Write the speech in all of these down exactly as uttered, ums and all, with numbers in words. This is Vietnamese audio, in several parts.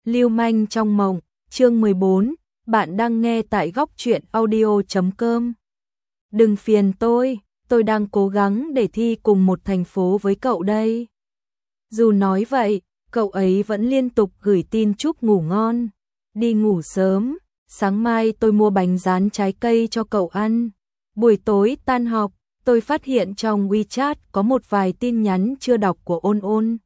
Lưu manh trong mộng, chương mười bốn, bạn đang nghe tại góc truyện audio chấm com. Đừng phiền tôi, tôi đang cố gắng để thi cùng một thành phố với cậu đây. Dù nói vậy, cậu ấy vẫn liên tục gửi tin chúc ngủ ngon, đi ngủ sớm, sáng mai tôi mua bánh rán trái cây cho cậu ăn. Buổi tối tan học, tôi phát hiện trong WeChat có một vài tin nhắn chưa đọc của Ôn Ôn.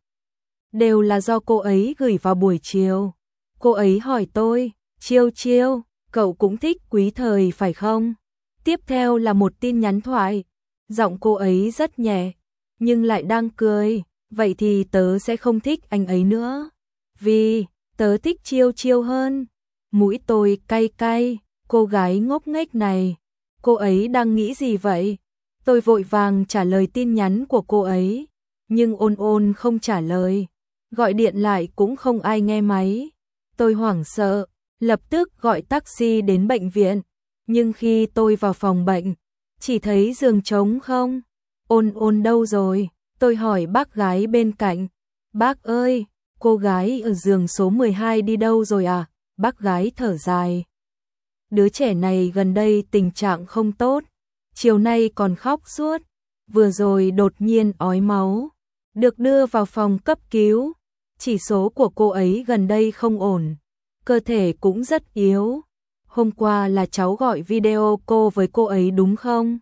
Đều là do cô ấy gửi vào buổi chiều. Cô ấy hỏi tôi, Chiêu Chiêu, cậu cũng thích Quý Thời phải không? Tiếp theo là một tin nhắn thoại. Giọng cô ấy rất nhẹ, nhưng lại đang cười. Vậy thì tớ sẽ không thích anh ấy nữa. Vì, tớ thích Chiêu Chiêu hơn. Mũi tôi cay cay, cô gái ngốc nghếch này. Cô ấy đang nghĩ gì vậy? Tôi vội vàng trả lời tin nhắn của cô ấy. Nhưng Ôn Ôn không trả lời. Gọi điện lại cũng không ai nghe máy. Tôi hoảng sợ, lập tức gọi taxi đến bệnh viện. Nhưng khi tôi vào phòng bệnh, chỉ thấy giường trống không. Ôn Ôn đâu rồi? Tôi hỏi bác gái bên cạnh. Bác ơi, cô gái ở giường số mười hai đi đâu rồi à? Bác gái thở dài. Đứa trẻ này gần đây tình trạng không tốt. Chiều nay còn khóc suốt. Vừa rồi đột nhiên ói máu. Được đưa vào phòng cấp cứu. Chỉ số của cô ấy gần đây không ổn. Cơ thể cũng rất yếu. Hôm qua là cháu gọi video cô với cô ấy đúng không?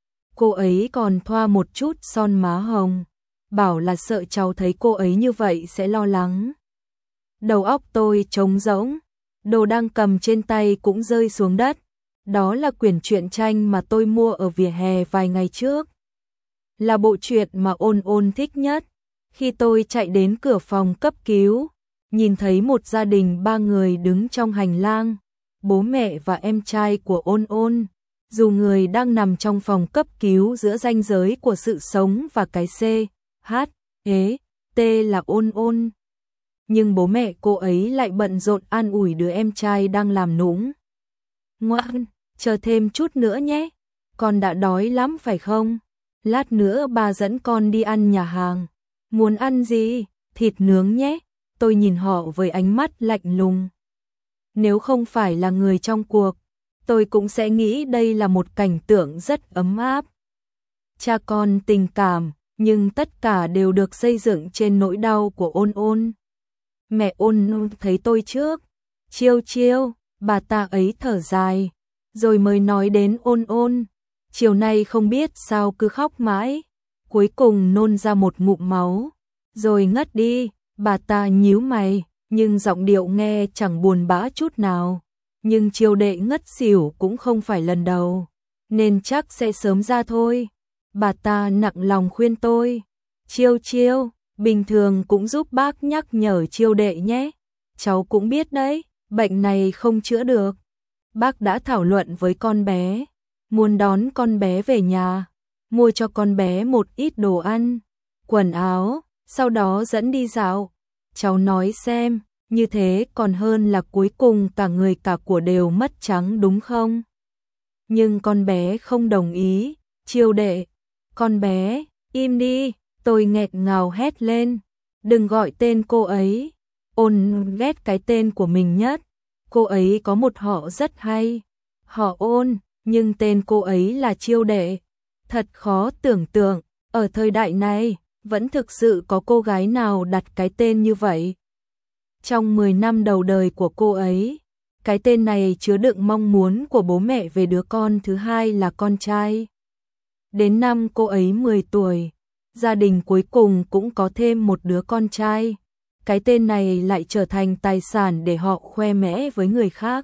Cô ấy còn thoa một chút son má hồng. Bảo là sợ cháu thấy cô ấy như vậy sẽ lo lắng. Đầu óc tôi trống rỗng. Đồ đang cầm trên tay cũng rơi xuống đất. Đó là quyển truyện tranh mà tôi mua ở vỉa hè vài ngày trước. Là bộ truyện mà Ôn Ôn thích nhất. Khi tôi chạy đến cửa phòng cấp cứu, nhìn thấy một gia đình ba người đứng trong hành lang, bố mẹ và em trai của Ôn Ôn. Dù người đang nằm trong phòng cấp cứu giữa ranh giới của sự sống và cái C, H, E, T là Ôn Ôn. Nhưng bố mẹ cô ấy lại bận rộn an ủi đứa em trai đang làm nũng. Ngoan, chờ thêm chút nữa nhé, con đã đói lắm phải không? Lát nữa bà dẫn con đi ăn nhà hàng. Muốn ăn gì? Thịt nướng nhé. Tôi nhìn họ với ánh mắt lạnh lùng. Nếu không phải là người trong cuộc, tôi cũng sẽ nghĩ đây là một cảnh tượng rất ấm áp. Cha con tình cảm, nhưng tất cả đều được xây dựng trên nỗi đau của Ôn Ôn. Mẹ Ôn Ôn thấy tôi trước. Chiêu Chiêu, bà ta ấy thở dài, rồi mới nói đến Ôn Ôn. Chiều nay không biết sao cứ khóc mãi. Cuối cùng nôn ra một ngụm máu, rồi ngất đi. Bà ta nhíu mày, nhưng giọng điệu nghe chẳng buồn bã chút nào. Nhưng Chiêu đệ ngất xỉu cũng không phải lần đầu, nên chắc sẽ sớm ra thôi. Bà ta nặng lòng khuyên tôi. Chiêu Chiêu, bình thường cũng giúp bác nhắc nhở Chiêu đệ nhé. Cháu cũng biết đấy, bệnh này không chữa được. Bác đã thảo luận với con bé, muốn đón con bé về nhà, mua cho con bé một ít đồ ăn, quần áo, sau đó dẫn đi dạo. Cháu nói xem, như thế còn hơn là cuối cùng cả người cả của đều mất trắng đúng không? Nhưng con bé không đồng ý. Chiêu đệ, con bé, im đi. Tôi nghẹt ngào hét lên. Đừng gọi tên cô ấy. Ôn ghét cái tên của mình nhất. Cô ấy có một họ rất hay. Họ Ôn, nhưng tên cô ấy là Chiêu đệ. Thật khó tưởng tượng, ở thời đại này, vẫn thực sự có cô gái nào đặt cái tên như vậy. Trong mười năm đầu đời của cô ấy, cái tên này chứa đựng mong muốn của bố mẹ về đứa con thứ hai là con trai. Đến năm cô ấy mười tuổi, gia đình cuối cùng cũng có thêm một đứa con trai. Cái tên này lại trở thành tài sản để họ khoe mẽ với người khác.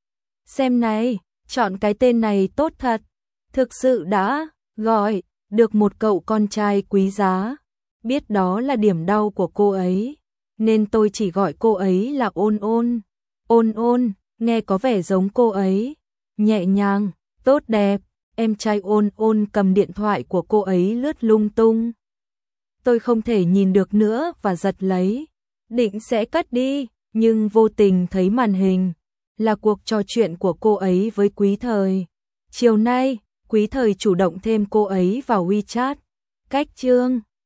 Xem này, chọn cái tên này tốt thật. Thực sự đã gọi được một cậu con trai quý giá. Biết đó là điểm đau của cô ấy, nên tôi chỉ gọi cô ấy là Ôn Ôn. Ôn Ôn, nghe có vẻ giống cô ấy. Nhẹ nhàng, tốt đẹp. Em trai Ôn Ôn cầm điện thoại của cô ấy lướt lung tung. Tôi không thể nhìn được nữa và giật lấy. Định sẽ cất đi, nhưng vô tình thấy màn hình. Là cuộc trò chuyện của cô ấy với Quý Thời. Chiều nay, Quý Thời chủ động thêm cô ấy vào WeChat. Cách chương